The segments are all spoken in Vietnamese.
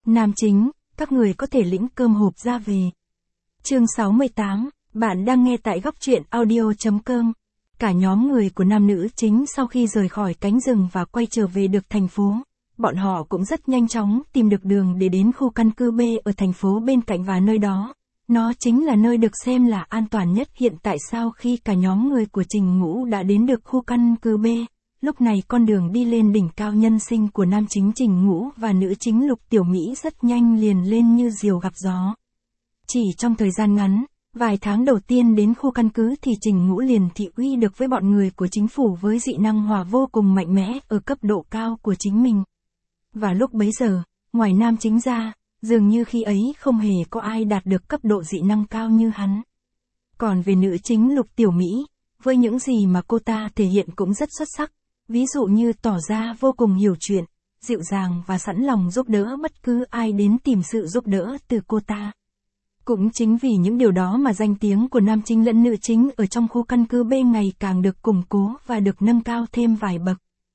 Nam chính, các người có thể lĩnh cơm hộp ra về. Chương 68, bạn đang nghe tại góc truyện audio.com. Cả nhóm người của nam nữ chính sau khi rời khỏi cánh rừng và quay trở về được thành phố, bọn họ cũng rất nhanh chóng tìm được đường để đến khu căn cứ B ở thành phố bên cạnh và nơi đó. Nó chính là nơi được xem là an toàn nhất hiện tại sau khi cả nhóm người của Trình Ngũ đã đến được khu căn cứ B. Lúc này con đường đi lên đỉnh cao nhân sinh của nam chính Trình Ngũ và nữ chính Lục Tiểu Mỹ rất nhanh liền lên như diều gặp gió. Chỉ trong thời gian ngắn, vài tháng đầu tiên đến khu căn cứ thì Trình Ngũ liền thị uy được với bọn người của chính phủ với dị năng hỏa vô cùng mạnh mẽ ở cấp độ cao của chính mình. Và lúc bấy giờ, ngoài nam chính ra, dường như khi ấy không hề có ai đạt được cấp độ dị năng cao như hắn. Còn về nữ chính Lục Tiểu Mỹ, với những gì mà cô ta thể hiện cũng rất xuất sắc, ví dụ như tỏ ra vô cùng hiểu chuyện, dịu dàng và sẵn lòng giúp đỡ bất cứ ai đến tìm sự giúp đỡ từ cô ta. Cũng chính vì những điều đó mà danh tiếng của nam chính lẫn nữ chính ở trong khu căn cứ B ngày càng được củng cố và được nâng cao thêm vài bậc.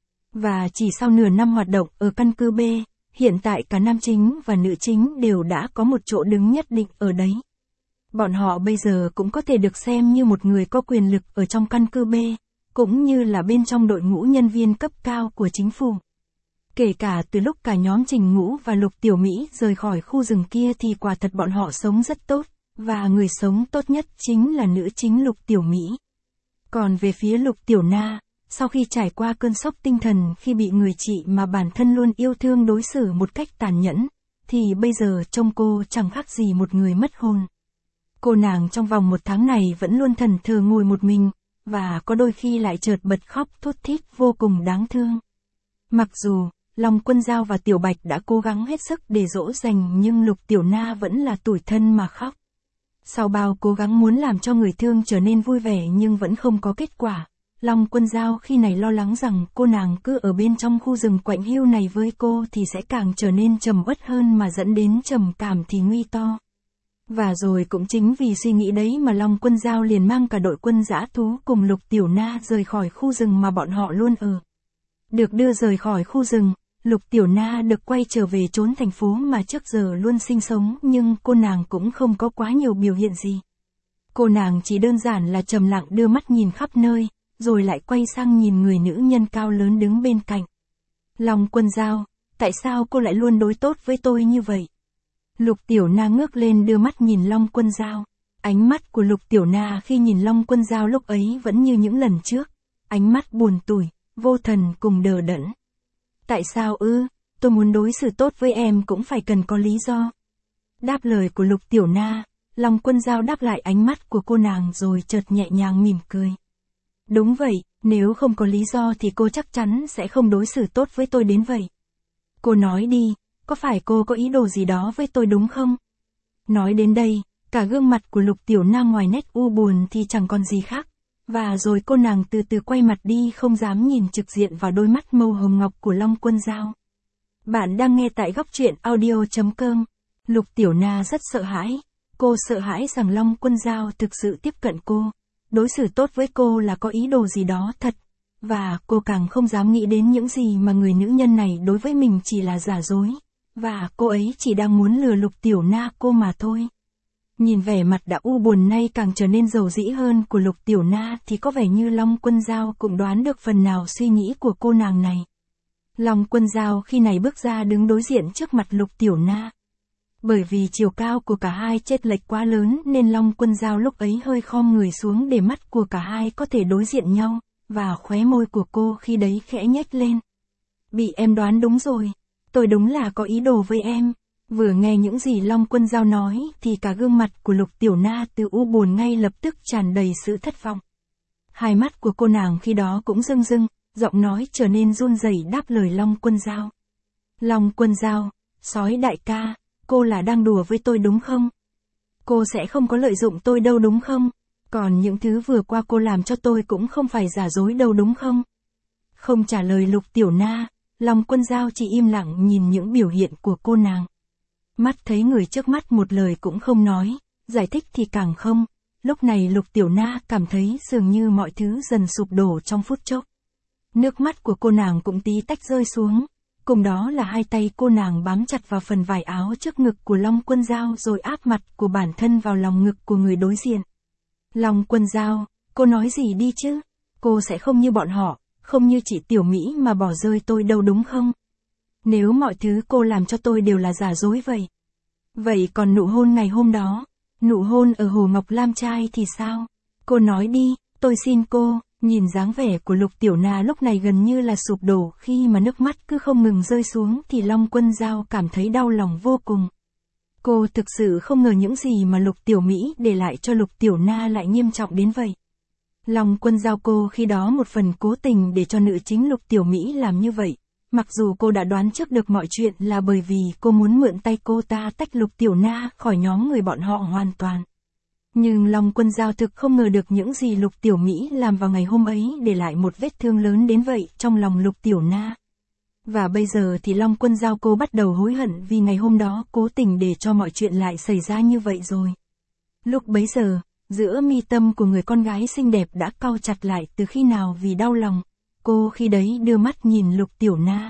Và chỉ sau nửa năm hoạt động ở căn cứ B, hiện tại cả nam chính và nữ chính đều đã có một chỗ đứng nhất định ở đấy. Bọn họ bây giờ cũng có thể được xem như một người có quyền lực ở trong căn cứ B, cũng như là bên trong đội ngũ nhân viên cấp cao của chính phủ. Kể cả từ lúc cả nhóm Trình Ngũ và Lục Tiểu Mỹ rời khỏi khu rừng kia thì quả thật bọn họ sống rất tốt, và người sống tốt nhất chính là nữ chính Lục Tiểu Mỹ. Còn về phía Lục Tiểu Na, sau khi trải qua cơn sốc tinh thần khi bị người chị mà bản thân luôn yêu thương đối xử một cách tàn nhẫn, thì bây giờ trông cô chẳng khác gì một người mất hồn. Cô nàng trong vòng một tháng này vẫn luôn thẫn thờ ngồi một mình, và có đôi khi lại chợt bật khóc thút thít vô cùng đáng thương. Mặc dù Long Quân Dao và Tiểu Bạch đã cố gắng hết sức để dỗ dành nhưng Lục Tiểu Na vẫn là tủi thân mà khóc. Sau bao cố gắng muốn làm cho người thương trở nên vui vẻ nhưng vẫn không có kết quả, Long Quân Dao khi này lo lắng rằng cô nàng cứ ở bên trong khu rừng quạnh hiu này với cô thì sẽ càng trở nên trầm uất hơn mà dẫn đến trầm cảm thì nguy to. Và rồi cũng chính vì suy nghĩ đấy mà Long Quân Dao liền mang cả đội quân dã thú cùng Lục Tiểu Na rời khỏi khu rừng mà bọn họ luôn ở. Được đưa rời khỏi khu rừng, Lục Tiểu Na được quay trở về trốn thành phố mà trước giờ luôn sinh sống nhưng cô nàng cũng không có quá nhiều biểu hiện gì. Cô nàng chỉ đơn giản là trầm lặng đưa mắt nhìn khắp nơi, rồi lại quay sang nhìn người nữ nhân cao lớn đứng bên cạnh. Long Quân Dao, tại sao cô lại luôn đối tốt với tôi như vậy? Lục Tiểu Na ngước lên đưa mắt nhìn Long Quân Dao. Ánh mắt của Lục Tiểu Na khi nhìn Long Quân Dao lúc ấy vẫn như những lần trước. Ánh mắt buồn tủi, vô thần cùng đờ đẫn. Tại sao ư? Tôi muốn đối xử tốt với em cũng phải cần có lý do. Đáp lời của Lục Tiểu Na, Long Quân Dao đáp lại ánh mắt của cô nàng rồi chợt nhẹ nhàng mỉm cười. Đúng vậy, nếu không có lý do thì cô chắc chắn sẽ không đối xử tốt với tôi đến vậy. Cô nói đi, có phải cô có ý đồ gì đó với tôi đúng không? Nói đến đây, cả gương mặt của Lục Tiểu Na ngoài nét u buồn thì chẳng còn gì khác. Và rồi cô nàng từ từ quay mặt đi không dám nhìn trực diện vào đôi mắt màu hồng ngọc của Long Quân Dao. Bạn đang nghe tại góc truyện audio.com. Lục Tiểu Na rất sợ hãi. Cô sợ hãi rằng Long Quân Dao thực sự tiếp cận cô, đối xử tốt với cô là có ý đồ gì đó thật. Và cô càng không dám nghĩ đến những gì mà người nữ nhân này đối với mình chỉ là giả dối. Và cô ấy chỉ đang muốn lừa Lục Tiểu Na cô mà thôi. Nhìn vẻ mặt đã u buồn nay càng trở nên dầu dĩ hơn của Lục Tiểu Na thì có vẻ như Long Quân Dao cũng đoán được phần nào suy nghĩ của cô nàng này. Long Quân Dao khi này bước ra đứng đối diện trước mặt Lục Tiểu Na. Bởi vì chiều cao của cả hai chênh lệch quá lớn nên Long Quân Dao lúc ấy hơi khom người xuống để mắt của cả hai có thể đối diện nhau, và khóe môi của cô khi đấy khẽ nhếch lên. Bị em đoán đúng rồi, tôi đúng là có ý đồ với em. Vừa nghe những gì Long Quân Dao nói thì cả gương mặt của Lục Tiểu Na từ u buồn ngay lập tức tràn đầy sự thất vọng. Hai mắt của cô nàng khi đó cũng rưng rưng, giọng nói trở nên run rẩy đáp lời Long Quân Dao. Long Quân Dao, sói đại ca, cô là đang đùa với tôi đúng không? Cô sẽ không có lợi dụng tôi đâu đúng không? Còn những thứ vừa qua cô làm cho tôi cũng không phải giả dối đâu đúng không? Không trả lời Lục Tiểu Na, Long Quân Dao chỉ im lặng nhìn những biểu hiện của cô nàng. Mắt thấy người trước mắt một lời cũng không nói, giải thích thì càng không. Lúc này Lục Tiểu Na cảm thấy dường như mọi thứ dần sụp đổ trong phút chốc. Nước mắt của cô nàng cũng tí tách rơi xuống. Cùng đó là hai tay cô nàng bám chặt vào phần vải áo trước ngực của Long Quân Dao rồi áp mặt của bản thân vào lòng ngực của người đối diện. Long Quân Dao, cô nói gì đi chứ? Cô sẽ không như bọn họ, không như chị Tiểu Mỹ mà bỏ rơi tôi đâu đúng không? Nếu mọi thứ cô làm cho tôi đều là giả dối vậy. Vậy còn nụ hôn ngày hôm đó, nụ hôn ở Hồ Ngọc Lam Trai thì sao? Cô nói đi, tôi xin cô. Nhìn dáng vẻ của Lục Tiểu Na lúc này gần như là sụp đổ khi mà nước mắt cứ không ngừng rơi xuống thì Long Quân Dao cảm thấy đau lòng vô cùng. Cô thực sự không ngờ những gì mà Lục Tiểu Mỹ để lại cho Lục Tiểu Na lại nghiêm trọng đến vậy. Long Quân Dao cô khi đó một phần cố tình để cho nữ chính Lục Tiểu Mỹ làm như vậy. Mặc dù cô đã đoán trước được mọi chuyện là bởi vì cô muốn mượn tay cô ta tách Lục Tiểu Na khỏi nhóm người bọn họ hoàn toàn. Nhưng Long Quân Dao thực không ngờ được những gì Lục Tiểu Mỹ làm vào ngày hôm ấy để lại một vết thương lớn đến vậy trong lòng Lục Tiểu Na. Và bây giờ thì Long Quân Dao cô bắt đầu hối hận vì ngày hôm đó cố tình để cho mọi chuyện lại xảy ra như vậy rồi. Lúc bấy giờ, giữa mi tâm của người con gái xinh đẹp đã cau chặt lại từ khi nào vì đau lòng, cô khi đấy đưa mắt nhìn Lục Tiểu Na.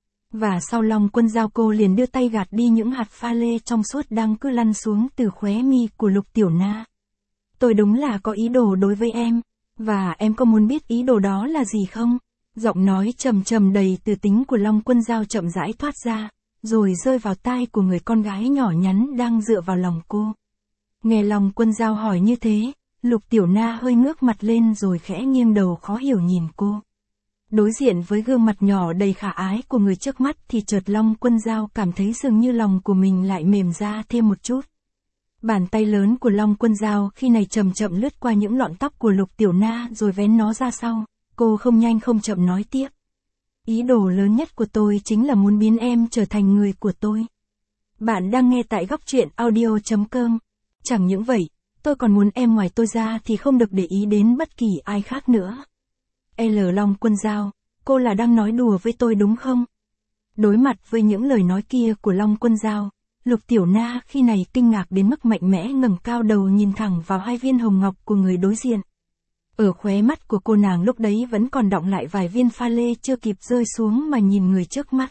Và sau Long Quân Dao cô liền đưa tay gạt đi những hạt pha lê trong suốt đang cứ lăn xuống từ khóe mi của Lục Tiểu Na. Tôi đúng là có ý đồ đối với em, và em có muốn biết ý đồ đó là gì không? Giọng nói trầm trầm đầy từ tính của Long Quân Dao chậm rãi thoát ra, rồi rơi vào tai của người con gái nhỏ nhắn đang dựa vào lòng cô. Nghe Long Quân Dao hỏi như thế, Lục Tiểu Na hơi ngước mặt lên rồi khẽ nghiêng đầu khó hiểu nhìn cô. Đối diện với gương mặt nhỏ đầy khả ái của người trước mắt thì chợt Long Quân Dao cảm thấy dường như lòng của mình lại mềm ra thêm một chút. Bàn tay lớn của Long Quân Dao khi này chậm chậm lướt qua những lọn tóc của Lục Tiểu Na rồi vén nó ra sau, cô không nhanh không chậm nói tiếp. Ý đồ lớn nhất của tôi chính là muốn biến em trở thành người của tôi. Bạn đang nghe tại góc truyện audio.com. Chẳng những vậy, tôi còn muốn em ngoài tôi ra thì không được để ý đến bất kỳ ai khác nữa. Long Quân Dao, cô là đang nói đùa với tôi đúng không? Đối mặt với những lời nói kia của Long Quân Dao, Lục Tiểu Na khi này kinh ngạc đến mức mạnh mẽ ngẩng cao đầu nhìn thẳng vào hai viên hồng ngọc của người đối diện. Ở khóe mắt của cô nàng lúc đấy vẫn còn đọng lại vài viên pha lê chưa kịp rơi xuống mà nhìn người trước mắt.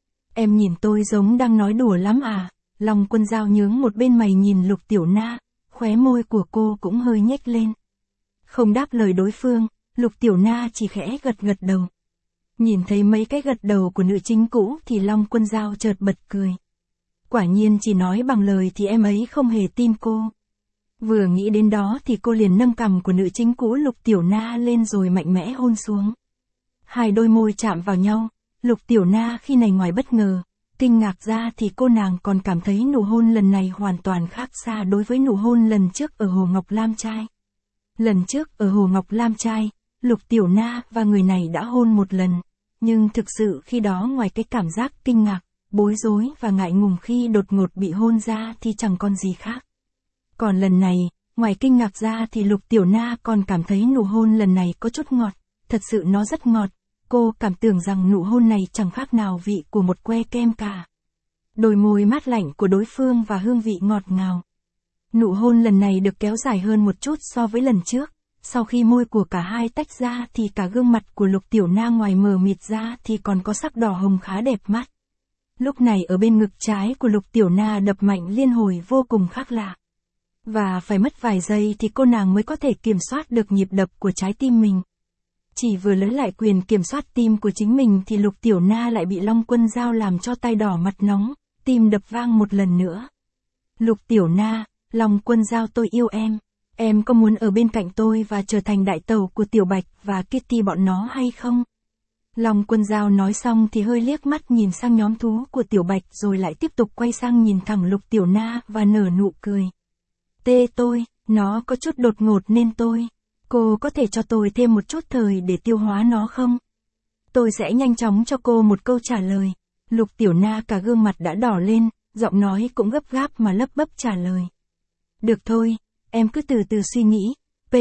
Em nhìn tôi giống đang nói đùa lắm à? Long Quân Dao nhướng một bên mày nhìn Lục Tiểu Na, khóe môi của cô cũng hơi nhếch lên. Không đáp lời đối phương, Lục Tiểu Na chỉ khẽ gật gật đầu. Nhìn thấy mấy cái gật đầu của nữ chính cũ thì Long Quân Dao chợt bật cười. Quả nhiên chỉ nói bằng lời thì em ấy không hề tin cô. Vừa nghĩ đến đó thì cô liền nâng cằm của nữ chính cũ Lục Tiểu Na lên rồi mạnh mẽ hôn xuống. Hai đôi môi chạm vào nhau, Lục Tiểu Na khi này ngoài bất ngờ, kinh ngạc ra thì cô nàng còn cảm thấy nụ hôn lần này hoàn toàn khác xa đối với nụ hôn lần trước ở Hồ Ngọc Lam Trai. Lần trước ở Hồ Ngọc Lam Trai, Lục Tiểu Na và người này đã hôn một lần, nhưng thực sự khi đó ngoài cái cảm giác kinh ngạc, bối rối và ngại ngùng khi đột ngột bị hôn ra thì chẳng còn gì khác. Còn lần này, ngoài kinh ngạc ra thì Lục Tiểu Na còn cảm thấy nụ hôn lần này có chút ngọt, thật sự nó rất ngọt, cô cảm tưởng rằng nụ hôn này chẳng khác nào vị của một que kem cả. Đôi môi mát lạnh của đối phương và hương vị ngọt ngào. Nụ hôn lần này được kéo dài hơn một chút so với lần trước, sau khi môi của cả hai tách ra thì cả gương mặt của Lục Tiểu Na ngoài mờ mịt ra thì còn có sắc đỏ hồng khá đẹp mắt. Lúc này ở bên ngực trái của Lục Tiểu Na đập mạnh liên hồi vô cùng khác lạ. Và phải mất vài giây thì cô nàng mới có thể kiểm soát được nhịp đập của trái tim mình. Chỉ vừa lấy lại quyền kiểm soát tim của chính mình thì Lục Tiểu Na lại bị Long Quân Dao làm cho tay đỏ mặt nóng, tim đập vang một lần nữa. Lục Tiểu Na, Long Quân Dao tôi yêu em. Em có muốn ở bên cạnh tôi và trở thành đại tẩu của Tiểu Bạch và Kitty bọn nó hay không? Long Quân Dao nói xong thì hơi liếc mắt nhìn sang nhóm thú của Tiểu Bạch rồi lại tiếp tục quay sang nhìn thẳng Lục Tiểu Na và nở nụ cười. Tê tôi, nó có chút đột ngột nên cô có thể cho tôi thêm một chút thời để tiêu hóa nó không? Tôi sẽ nhanh chóng cho cô một câu trả lời. Lục Tiểu Na cả gương mặt đã đỏ lên, giọng nói cũng gấp gáp mà lấp bấp trả lời. Được thôi, em cứ từ từ suy nghĩ.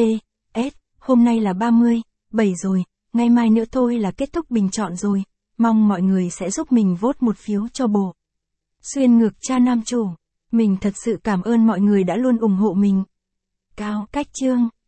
P.S. Hôm nay là 37 rồi, ngày mai nữa thôi là kết thúc bình chọn rồi, mong mọi người sẽ giúp mình vote một phiếu cho bộ. Xuyên ngược cha nam chủ. Mình thật sự cảm ơn mọi người đã luôn ủng hộ mình. Cao Cách Chương